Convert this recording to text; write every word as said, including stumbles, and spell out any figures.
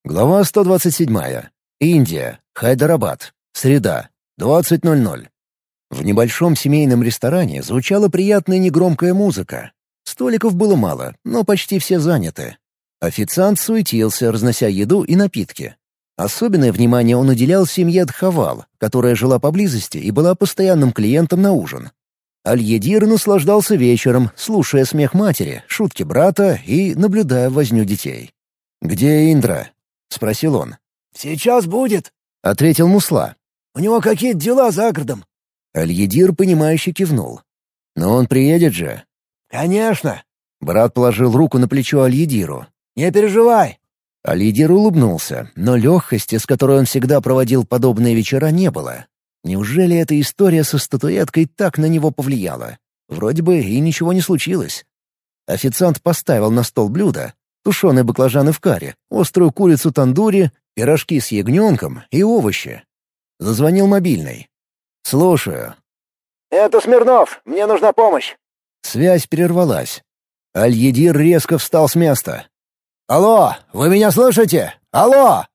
Глава сто двадцать семь. Индия. Хайдарабад. Среда. двадцать ноль ноль. В небольшом семейном ресторане звучала приятная негромкая музыка. Столиков было мало, но почти все заняты. Официант суетился, разнося еду и напитки. Особенное внимание он уделял семье Дхавал, которая жила поблизости и была постоянным клиентом на ужин. Аль-Едир наслаждался вечером, слушая смех матери, шутки брата и наблюдая возню детей. «Где Индра?» — спросил он. «Сейчас будет», — ответил Мусла. «У него какие-то дела за городом». Аль-Едир, понимающе кивнул. «Но он приедет же?» «Конечно». Брат положил руку на плечо Аль-Едиру. «Не переживай». Аль-Едир улыбнулся, но легкости, с которой он всегда проводил подобные вечера, не было. Неужели эта история со статуэткой так на него повлияла? Вроде бы и ничего не случилось. Официант поставил на стол блюда: тушеные баклажаны в карри, острую курицу тандури, пирожки с ягненком и овощи. Зазвонил мобильный. «Слушаю». «Это Смирнов. Мне нужна помощь». Связь прервалась. Аль-Едир резко встал с места. «Алло, вы меня слышите? Алло!»